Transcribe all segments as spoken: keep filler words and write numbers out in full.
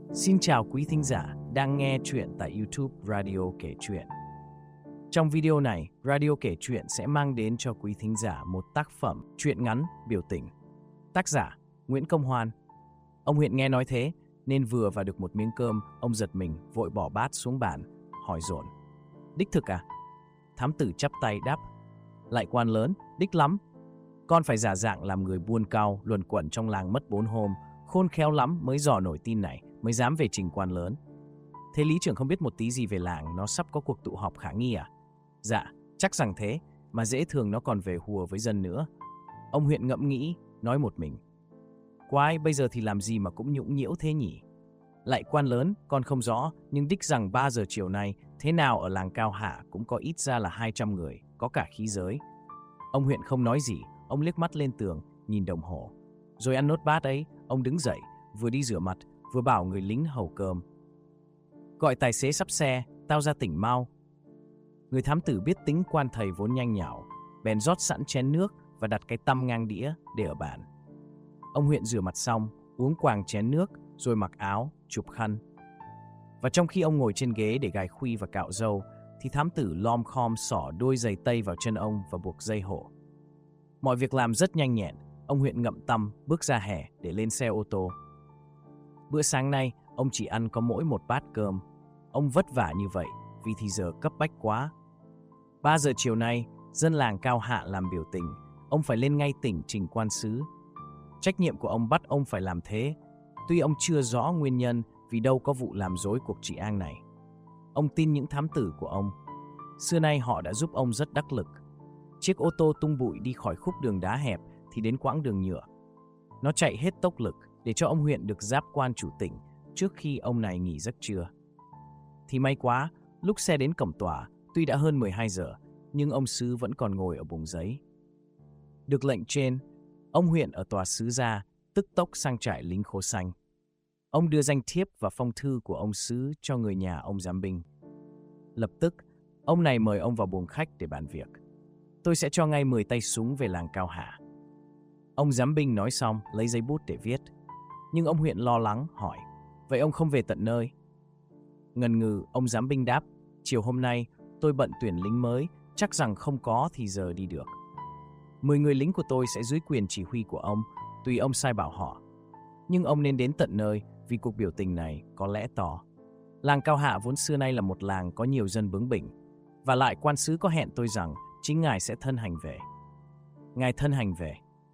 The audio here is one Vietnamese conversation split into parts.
Xin chào quý thính giả đang nghe chuyện tại YouTube Radio Kể Chuyện. Trong video này, Radio Kể Chuyện sẽ mang đến cho quý thính giả một tác phẩm truyện ngắn biểu tình. Tác giả Nguyễn Công Hoan. Ông Huyện nghe nói thế nên vừa vào được một miếng cơm, ông giật mình vội bỏ bát xuống bàn, hỏi dồn: "Đích thực à?" Thám tử chắp tay đáp: "Lại quan lớn, đích lắm. Con phải giả dạng làm người buôn cao luẩn quẩn trong làng mất bốn hôm, khôn khéo lắm mới dò nổi tin này, mới dám về trình quan lớn." "Thế lý trưởng không biết một tí gì về làng nó sắp có cuộc tụ họp khả nghi à?" "Dạ, chắc rằng thế, mà dễ thường nó còn về hùa với dân nữa." Ông Huyện ngẫm nghĩ, nói một mình: "Quái, bây giờ thì làm gì mà cũng nhũng nhiễu thế nhỉ? Lại quan lớn, con không rõ, nhưng đích rằng ba giờ chiều nay, thế nào ở làng Cao Hạ cũng có ít ra là hai trăm người, có cả khí giới." Ông Huyện không nói gì, ông liếc mắt lên tường, nhìn đồng hồ. Rồi ăn nốt bát ấy, ông đứng dậy, vừa đi rửa mặt, vừa bảo người lính hầu cơm: "Gọi tài xế sắp xe, tao ra tỉnh mau." Người thám tử biết tính quan thầy vốn nhanh nhảu, bèn rót sẵn chén nước và đặt cái tăm ngang đĩa để ở bàn. Ông Huyện rửa mặt xong, uống quàng chén nước, rồi mặc áo, chụp khăn. Và trong khi ông ngồi trên ghế để gài khuy và cạo râu, thì thám tử lom khom xỏ đôi giày tây vào chân ông và buộc dây hổ. Mọi việc làm rất nhanh nhẹn. Ông Huyện ngậm tăm bước ra hè để lên xe ô tô. Bữa sáng nay, ông chỉ ăn có mỗi một bát cơm. Ông vất vả như vậy vì thì giờ cấp bách quá. Ba giờ chiều nay, dân làng Cao Hạ làm biểu tình. Ông phải lên ngay tỉnh trình quan sứ. Trách nhiệm của ông bắt ông phải làm thế. Tuy ông chưa rõ nguyên nhân vì đâu có vụ làm rối cuộc trị an này. Ông tin những thám tử của ông. Xưa nay họ đã giúp ông rất đắc lực. Chiếc ô tô tung bụi đi khỏi khúc đường đá hẹp thì đến quãng đường nhựa. Nó chạy hết tốc lực để cho ông Huyện được giáp quan chủ tỉnh trước khi ông này nghỉ giấc trưa. Thì may quá, lúc xe đến cổng tòa, tuy đã hơn mười hai giờ, nhưng ông sứ vẫn còn ngồi ở bùng giấy. Được lệnh trên, ông Huyện ở tòa sứ ra, tức tốc sang trại lính khố xanh. Ông đưa danh thiếp và phong thư của ông sứ cho người nhà ông giám binh. Lập tức, ông này mời ông vào buồng khách để bàn việc. "Tôi sẽ cho ngay mười tay súng về làng Cao Hạ." Ông giám binh nói xong, lấy giấy bút để viết. Nhưng ông Huyện lo lắng, hỏi: "Vậy ông không về tận nơi?" Ngần ngừ, ông giám binh đáp: "Chiều hôm nay, tôi bận tuyển lính mới, chắc rằng không có thì giờ đi được. Mười người lính của tôi sẽ dưới quyền chỉ huy của ông, tùy ông sai bảo họ. Nhưng ông nên đến tận nơi vì cuộc biểu tình này có lẽ to. Làng Cao Hạ vốn xưa nay là một làng có nhiều dân bướng bỉnh. Và lại quan sứ có hẹn tôi rằng chính ngài sẽ thân hành về." "Ngài thân hành về?"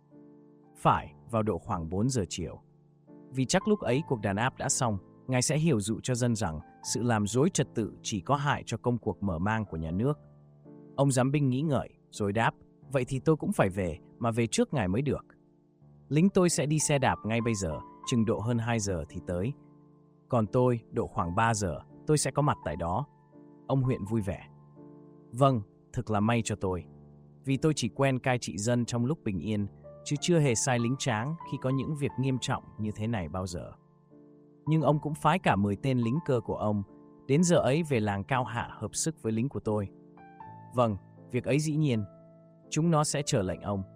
"Phải, vào độ khoảng bốn giờ chiều. Vì chắc lúc ấy cuộc đàn áp đã xong, ngài sẽ hiểu dụ cho dân rằng sự làm rối trật tự chỉ có hại cho công cuộc mở mang của nhà nước." Ông giám binh nghĩ ngợi, rồi đáp: "Vậy thì tôi cũng phải về, mà về trước ngài mới được. Lính tôi sẽ đi xe đạp ngay bây giờ, chừng độ hơn hai giờ thì tới. Còn tôi, độ khoảng ba giờ, tôi sẽ có mặt tại đó." Ông Huyện vui vẻ: "Vâng, thực là may cho tôi. Vì tôi chỉ quen cai trị dân trong lúc bình yên, chứ chưa hề sai lính tráng khi có những việc nghiêm trọng như thế này bao giờ. Nhưng ông cũng phái cả mười tên lính cơ của ông, đến giờ ấy về làng Cao Hạ hợp sức với lính của tôi." "Vâng, việc ấy dĩ nhiên. Chúng nó sẽ chờ lệnh ông."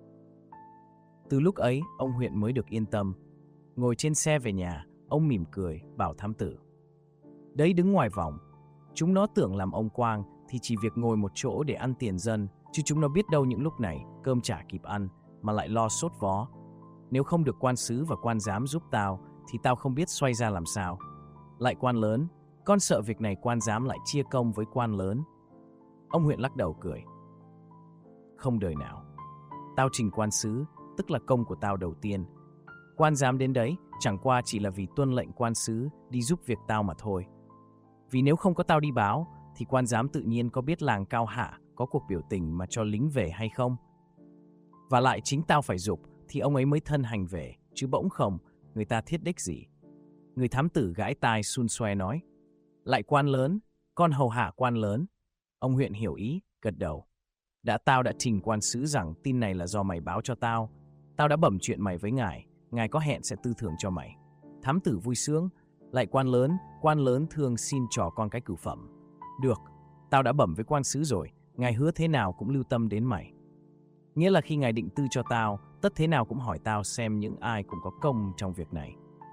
Từ lúc ấy, ông Huyện mới được yên tâm. Ngồi trên xe về nhà, ông mỉm cười, bảo thám tử: "Đấy đứng ngoài vòng. Chúng nó tưởng làm ông Quang thì chỉ việc ngồi một chỗ để ăn tiền dân, chứ chúng nó biết đâu những lúc này cơm chả kịp ăn mà lại lo sốt vó. Nếu không được quan sứ và quan giám giúp tao thì tao không biết xoay ra làm sao. Lại quan lớn, con sợ việc này quan giám lại chia công với quan lớn." Ông Huyện lắc đầu cười: "Không đời nào. Tao trình quan sứ, tức là công của tao đầu tiên. Quan giám đến đấy chẳng qua chỉ là vì tuân lệnh quan sứ đi giúp việc tao mà thôi. Vì nếu không có tao đi báo thì quan giám tự nhiên có biết làng Cao Hạ có cuộc biểu tình mà cho lính về hay không? Và lại chính tao phải giục thì ông ấy mới thân hành về, chứ bỗng không, người ta thiết đích gì." Người thám tử gãi tai xun xoe nói: "Lại quan lớn, con hầu hạ quan lớn." Ông Huyện hiểu ý, gật đầu: "Đã tao đã trình quan sứ rằng tin này là do mày báo cho tao. Tao đã bẩm chuyện mày với ngài, ngài có hẹn sẽ tư thưởng cho mày." Thám tử vui sướng: "Lại quan lớn, quan lớn thường xin trò con cái cửu phẩm." "Được, tao đã bẩm với quan sứ rồi, ngài hứa thế nào cũng lưu tâm đến mày. Nghĩa là khi ngài định tư cho tao, tất thế nào cũng hỏi tao xem những ai cũng có công trong việc này."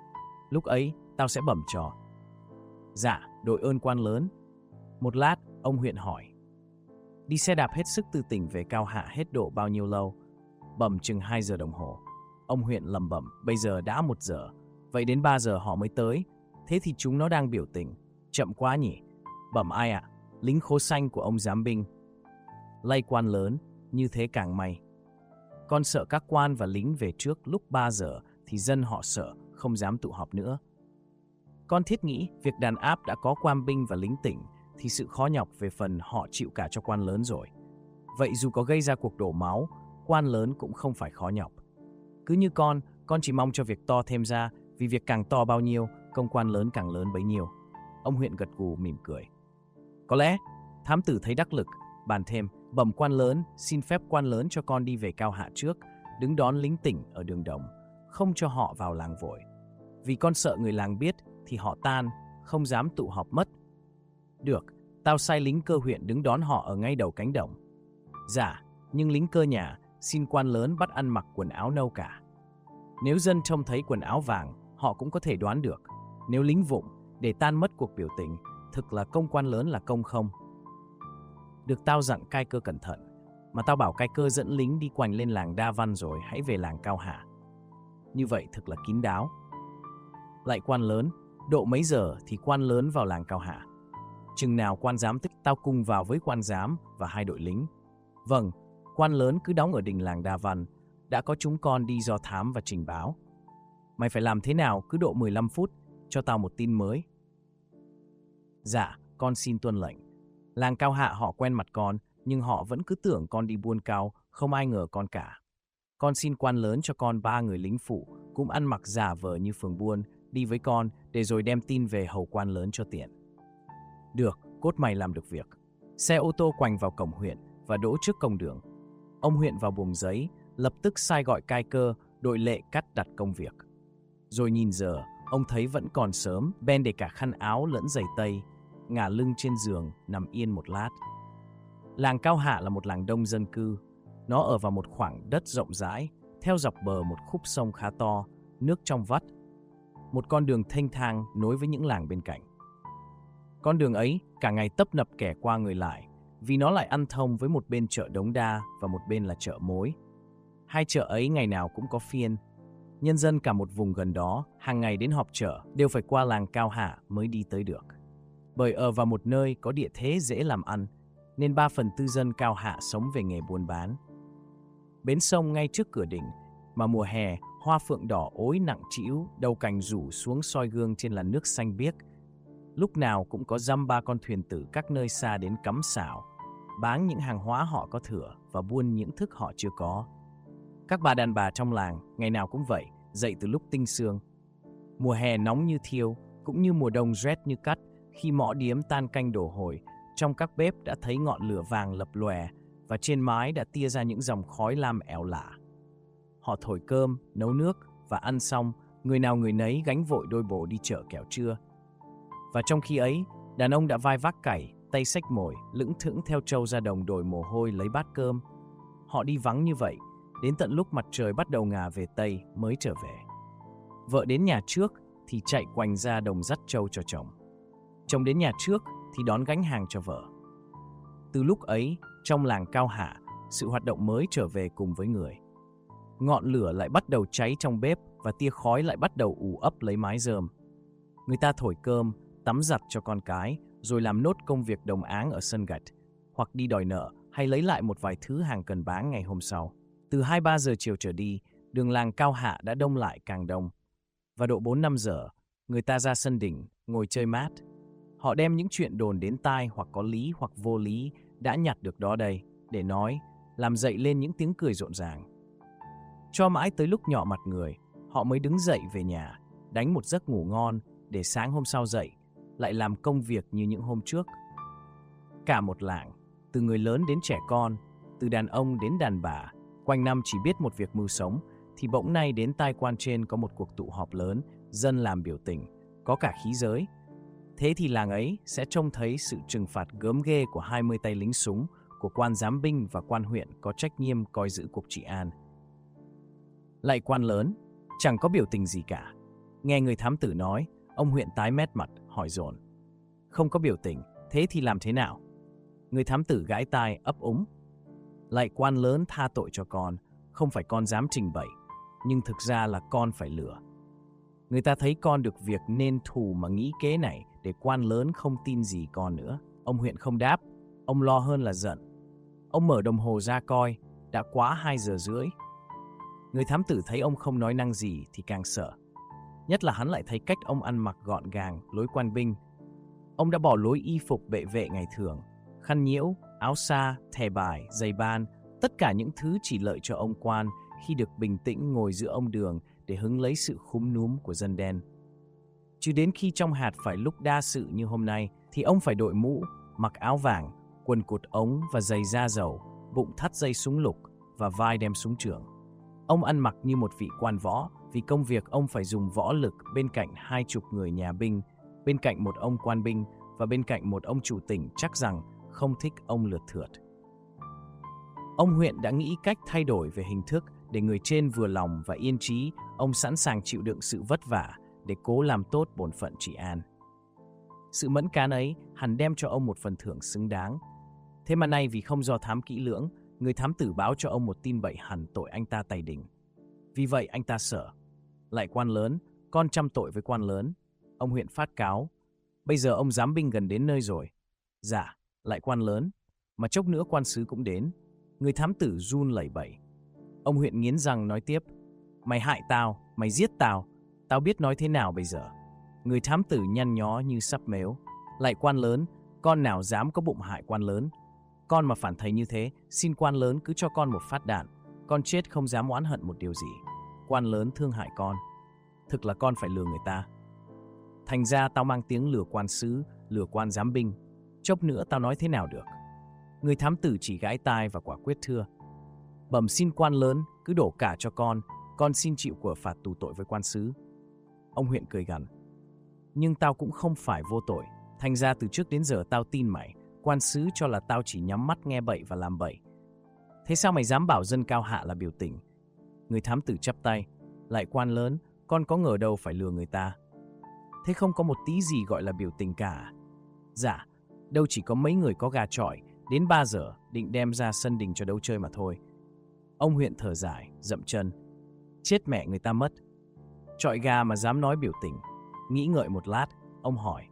Lúc ấy, tao sẽ bẩm cho. Dạ, đội ơn quan lớn. Một lát, ông huyện hỏi. Đi xe đạp hết sức từ tỉnh về Cao Hạ hết độ bao nhiêu lâu? Bẩm chừng hai giờ đồng hồ. Ông huyện lẩm bẩm, bây giờ đã một giờ. Vậy đến ba giờ họ mới tới. Thế thì chúng nó đang biểu tình. Chậm quá nhỉ? Bẩm ai ạ? Lính khố xanh của ông giám binh. Lay quan lớn, như thế càng may. Con sợ các quan và lính về trước lúc ba giờ thì dân họ sợ, không dám tụ họp nữa. Con thiết nghĩ việc đàn áp đã có quan binh và lính tỉnh thì sự khó nhọc về phần họ chịu cả cho quan lớn rồi. Vậy dù có gây ra cuộc đổ máu, quan lớn cũng không phải khó nhọc. Cứ như con, con chỉ mong cho việc to thêm ra, vì việc càng to bao nhiêu, công quan lớn càng lớn bấy nhiêu. Ông huyện gật gù mỉm cười. Có lẽ, thám tử thấy đắc lực, bàn thêm, bẩm quan lớn, xin phép quan lớn cho con đi về Cao Hạ trước, đứng đón lính tỉnh ở đường đồng, không cho họ vào làng vội. Vì con sợ người làng biết thì họ tan, không dám tụ họp mất. Được, tao sai lính cơ huyện đứng đón họ ở ngay đầu cánh đồng. Dạ, nhưng lính cơ nhà xin quan lớn bắt ăn mặc quần áo nâu cả. Nếu dân trông thấy quần áo vàng, họ cũng có thể đoán được. Nếu lính vụng để tan mất cuộc biểu tình, thực là công quan lớn là công không. Được tao dặn cai cơ cẩn thận, mà tao bảo cai cơ dẫn lính đi quanh lên làng Đa Văn rồi hãy về làng Cao Hạ. Như vậy thực là kín đáo. Lại quan lớn, độ mấy giờ thì quan lớn vào làng Cao Hạ. Chừng nào quan giám tích tao cùng vào với quan giám và hai đội lính. Vâng, quan lớn cứ đóng ở đình làng Đa Văn, đã có chúng con đi do thám và trình báo. Mày phải làm thế nào cứ độ mười lăm phút, cho tao một tin mới. Dạ, con xin tuân lệnh. Làng Cao Hạ họ quen mặt con, nhưng họ vẫn cứ tưởng con đi buôn cao, không ai ngờ con cả. Con xin quan lớn cho con ba người lính phụ, cũng ăn mặc giả vờ như phường buôn, đi với con để rồi đem tin về hầu quan lớn cho tiện. Được, cốt mày làm được việc. Xe ô tô quành vào cổng huyện và đỗ trước công đường. Ông huyện vào buồng giấy, lập tức sai gọi cai cơ, đội lệ cắt đặt công việc. Rồi nhìn giờ, ông thấy vẫn còn sớm, bèn để cả khăn áo lẫn giày tây, ngả lưng trên giường, nằm yên một lát. Làng Cao Hạ là một làng đông dân cư. Nó ở vào một khoảng đất rộng rãi, theo dọc bờ một khúc sông khá to, nước trong vắt. Một con đường thênh thang nối với những làng bên cạnh. Con đường ấy cả ngày tấp nập kẻ qua người lại, vì nó lại ăn thông với một bên chợ Đống Đa và một bên là chợ Mối. Hai chợ ấy ngày nào cũng có phiên. Nhân dân cả một vùng gần đó, hàng ngày đến họp chợ, đều phải qua làng Cao Hạ mới đi tới được. Bởi ở vào một nơi có địa thế dễ làm ăn, nên ba phần tư dân Cao Hạ sống về nghề buôn bán. Bến sông ngay trước cửa đình, mà mùa hè, hoa phượng đỏ ối nặng trĩu, đầu cành rủ xuống soi gương trên làn nước xanh biếc. Lúc nào cũng có dăm ba con thuyền tử các nơi xa đến cắm xảo, bán những hàng hóa họ có thừa và buôn những thức họ chưa có. Các bà đàn bà trong làng ngày nào cũng vậy, dậy từ lúc tinh sương. Mùa hè nóng như thiêu, cũng như mùa đông rét như cắt, khi mõ điếm tan canh đổ hồi, trong các bếp đã thấy ngọn lửa vàng lập lòe và trên mái đã tia ra những dòng khói lam ẻo lả. Họ thổi cơm, nấu nước và ăn xong, người nào người nấy gánh vội đôi bổ đi chợ kẻo trưa. Và trong khi ấy, đàn ông đã vai vác cày, tay xách mồi, lững thững theo trâu ra đồng đồi mồ hôi lấy bát cơm. Họ đi vắng như vậy, đến tận lúc mặt trời bắt đầu ngả về Tây mới trở về. Vợ đến nhà trước thì chạy quanh ra đồng dắt trâu cho chồng. Chồng đến nhà trước thì đón gánh hàng cho vợ. Từ lúc ấy, trong làng Cao Hạ, sự hoạt động mới trở về cùng với người. Ngọn lửa lại bắt đầu cháy trong bếp và tia khói lại bắt đầu ù ấp lấy mái rơm. Người ta thổi cơm, tắm giặt cho con cái, rồi làm nốt công việc đồng áng ở sân gạch, hoặc đi đòi nợ hay lấy lại một vài thứ hàng cần bán ngày hôm sau. Từ hai ba giờ chiều trở đi, đường làng Cao Hạ đã đông lại càng đông. Và độ bốn năm giờ, người ta ra sân đỉnh, ngồi chơi mát. Họ đem những chuyện đồn đến tai hoặc có lý hoặc vô lý đã nhặt được đó đây, để nói, làm dậy lên những tiếng cười rộn ràng. Cho mãi tới lúc nhỏ mặt người, họ mới đứng dậy về nhà, đánh một giấc ngủ ngon để sáng hôm sau dậy, lại làm công việc như những hôm trước. Cả một làng, từ người lớn đến trẻ con, từ đàn ông đến đàn bà, quanh năm chỉ biết một việc mưu sống, thì bỗng nay đến tai quan trên có một cuộc tụ họp lớn, dân làm biểu tình, có cả khí giới. Thế thì làng ấy sẽ trông thấy sự trừng phạt gớm ghê của hai mươi tay lính súng, của quan giám binh và quan huyện có trách nhiệm coi giữ cuộc trị an. Lại quan lớn, chẳng có biểu tình gì cả. Nghe người thám tử nói, ông huyện tái mét mặt, hỏi dồn. Không có biểu tình, thế thì làm thế nào? Người thám tử gãi tai, ấp úng. Lạy quan lớn tha tội cho con, không phải con dám trình bày, nhưng thực ra là con phải lừa. Người ta thấy con được việc nên thù mà nghĩ kế này để quan lớn không tin gì con nữa. Ông huyện không đáp, ông lo hơn là giận. Ông mở đồng hồ ra coi, đã quá hai giờ rưỡi. Người thám tử thấy ông không nói năng gì thì càng sợ. Nhất là hắn lại thấy cách ông ăn mặc gọn gàng, lối quan binh. Ông đã bỏ lối y phục bệ vệ ngày thường, khăn nhiễu, áo sa, thẻ bài, giày ban, tất cả những thứ chỉ lợi cho ông quan khi được bình tĩnh ngồi giữa ông đường để hứng lấy sự khúm núm của dân đen. Chứ đến khi trong hạt phải lúc đa sự như hôm nay thì ông phải đội mũ, mặc áo vàng, quần cụt ống và giày da dầu, bụng thắt dây súng lục và vai đem súng trường. Ông ăn mặc như một vị quan võ vì công việc ông phải dùng võ lực bên cạnh hai chục người nhà binh, bên cạnh một ông quan binh và bên cạnh một ông chủ tỉnh chắc rằng không thích ông lượt thượt. Ông huyện đã nghĩ cách thay đổi về hình thức để người trên vừa lòng và yên trí. Ông sẵn sàng chịu đựng sự vất vả để cố làm tốt bổn phận trị an. Sự mẫn cán ấy hẳn đem cho ông một phần thưởng xứng đáng. Thế mà nay vì không do thám kỹ lưỡng, người thám tử báo cho ông một tin bậy hẳn tội anh ta tày đình. Vì vậy anh ta sợ. Lại quan lớn, con trăm tội với quan lớn. Ông huyện phát cáo. Bây giờ ông giám binh gần đến nơi rồi. Dạ, lại quan lớn. Mà chốc nữa quan sứ cũng đến. Người thám tử run lẩy bẩy. Ông huyện nghiến răng nói tiếp. Mày hại tao, mày giết tao. Tao biết nói thế nào bây giờ. Người thám tử nhăn nhó như sắp mếu. Lại quan lớn, con nào dám có bụng hại quan lớn. Con mà phản thầy như thế, xin quan lớn cứ cho con một phát đạn. Con chết không dám oán hận một điều gì. Quan lớn thương hại con. Thực là con phải lừa người ta. Thành ra tao mang tiếng lừa quan sứ, lừa quan giám binh. Chốc nữa tao nói thế nào được. Người thám tử chỉ gãi tai và quả quyết thưa. Bẩm xin quan lớn, cứ đổ cả cho con. Con xin chịu của phạt tù tội với quan sứ. Ông huyện cười gằn. Nhưng tao cũng không phải vô tội. Thành ra từ trước đến giờ tao tin mày. Quan sứ cho là tao chỉ nhắm mắt nghe bậy và làm bậy. Thế sao mày dám bảo dân cao hạ là biểu tình? Người thám tử chắp tay. Lại quan lớn, con có ngờ đâu phải lừa người ta. Thế không có một tí gì gọi là biểu tình cả. Dạ, đâu chỉ có mấy người có gà chọi, đến ba giờ định đem ra sân đình cho đấu chơi mà thôi. Ông huyện thở dài, dậm chân. Chết mẹ người ta mất. Chọi gà mà dám nói biểu tình. Nghĩ ngợi một lát, ông hỏi.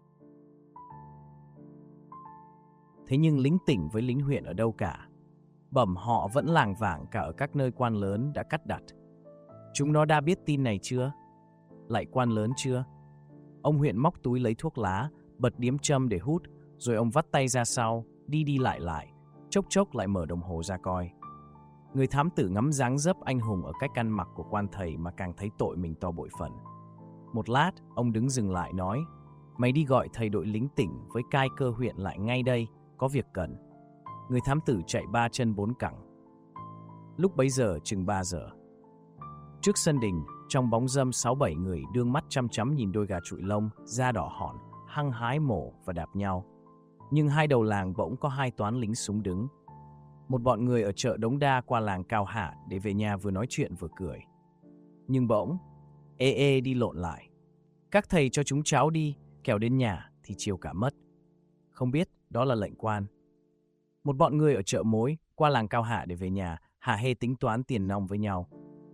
Thế nhưng lính tỉnh với lính huyện ở đâu cả? Bẩm họ vẫn làng vảng cả ở các nơi quan lớn đã cắt đặt. Chúng nó đã biết tin này chưa? Lại quan lớn chưa? Ông huyện móc túi lấy thuốc lá, bật điếm châm để hút, rồi ông vắt tay ra sau, đi đi lại lại, chốc chốc lại mở đồng hồ ra coi. Người thám tử ngắm dáng dấp anh hùng ở cách ăn mặc của quan thầy mà càng thấy tội mình to bội phần. Một lát, ông đứng dừng lại nói, mày đi gọi thầy đội lính tỉnh với cai cơ huyện lại ngay đây, có việc cần. Người thám tử chạy ba chân bốn cẳng. Lúc bấy giờ chừng ba giờ. Trước sân đình, trong bóng râm sáu bảy người đương mắt chăm chăm nhìn đôi gà trụi lông, da đỏ hòn, hăng hái mổ và đạp nhau. Nhưng hai đầu làng bỗng có hai toán lính súng đứng. Một bọn người ở chợ Đống Đa qua làng Cao Hạ để về nhà vừa nói chuyện vừa cười. Nhưng bỗng, ê ê đi lộn lại. Các thầy cho chúng cháu đi, kẻo đến nhà thì chiều cả mất. Không biết đó là lệnh quan. Một bọn người ở chợ Mối qua làng Cao Hạ để về nhà, hả hê tính toán tiền nong với nhau.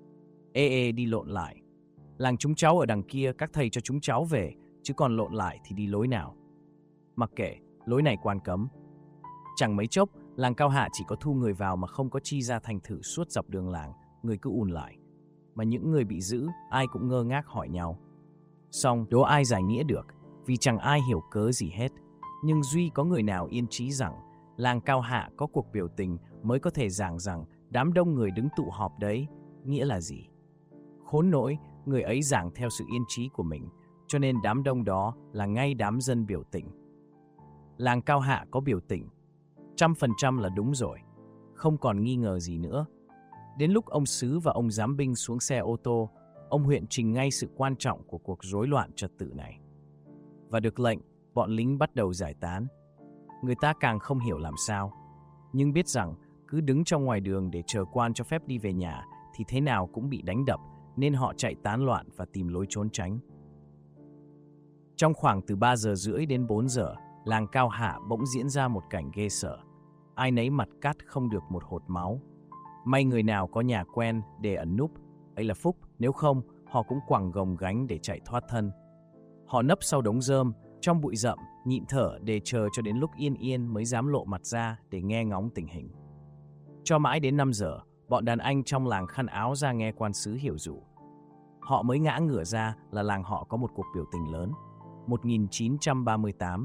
Ê ê đi lộn lại. Làng chúng cháu ở đằng kia, các thầy cho chúng cháu về, chứ còn lộn lại thì đi lối nào. Mặc kệ, lối này quan cấm. Chẳng mấy chốc, làng Cao Hạ chỉ có thu người vào mà không có chi ra thành thử suốt dọc đường làng, người cứ ùn lại. Mà những người bị giữ, ai cũng ngơ ngác hỏi nhau. Xong, đố ai giải nghĩa được, vì chẳng ai hiểu cớ gì hết. Nhưng duy có người nào yên trí rằng, làng Cao Hạ có cuộc biểu tình mới có thể giảng rằng đám đông người đứng tụ họp đấy, nghĩa là gì? Khốn nỗi, người ấy giảng theo sự yên trí của mình, cho nên đám đông đó là ngay đám dân biểu tình. Làng Cao Hạ có biểu tình, trăm phần trăm là đúng rồi, không còn nghi ngờ gì nữa. Đến lúc ông sứ và ông giám binh xuống xe ô tô, ông huyện trình ngay sự quan trọng của cuộc rối loạn trật tự này. Và được lệnh, bọn lính bắt đầu giải tán. Người ta càng không hiểu làm sao, nhưng biết rằng cứ đứng trong ngoài đường để chờ quan cho phép đi về nhà thì thế nào cũng bị đánh đập, nên họ chạy tán loạn và tìm lối trốn tránh. Trong khoảng từ ba giờ rưỡi đến bốn giờ, làng Cao Hạ bỗng diễn ra một cảnh ghê sợ. Ai nấy mặt cắt không được một hột máu. May người nào có nhà quen để ẩn núp, ấy là phúc, nếu không, họ cũng quẳng gồng gánh để chạy thoát thân. Họ nấp sau đống rơm, trong bụi rậm, nhịn thở để chờ cho đến lúc yên yên mới dám lộ mặt ra để nghe ngóng tình hình. Cho mãi đến năm giờ, bọn đàn anh trong làng khăn áo ra nghe quan sứ hiểu dụ. Họ mới ngã ngửa ra là làng họ có một cuộc biểu tình lớn. một nghìn chín trăm ba mươi tám.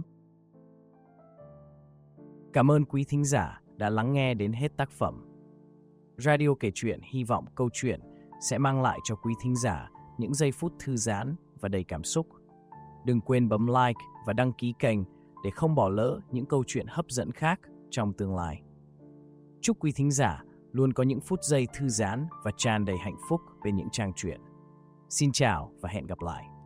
Cảm ơn quý thính giả đã lắng nghe đến hết tác phẩm. Radio Kể Chuyện hy vọng câu chuyện sẽ mang lại cho quý thính giả những giây phút thư giãn và đầy cảm xúc. Đừng quên bấm like và đăng ký kênh để không bỏ lỡ những câu chuyện hấp dẫn khác trong tương lai. Chúc quý thính giả luôn có những phút giây thư giãn và tràn đầy hạnh phúc bên những trang truyện. Xin chào và hẹn gặp lại.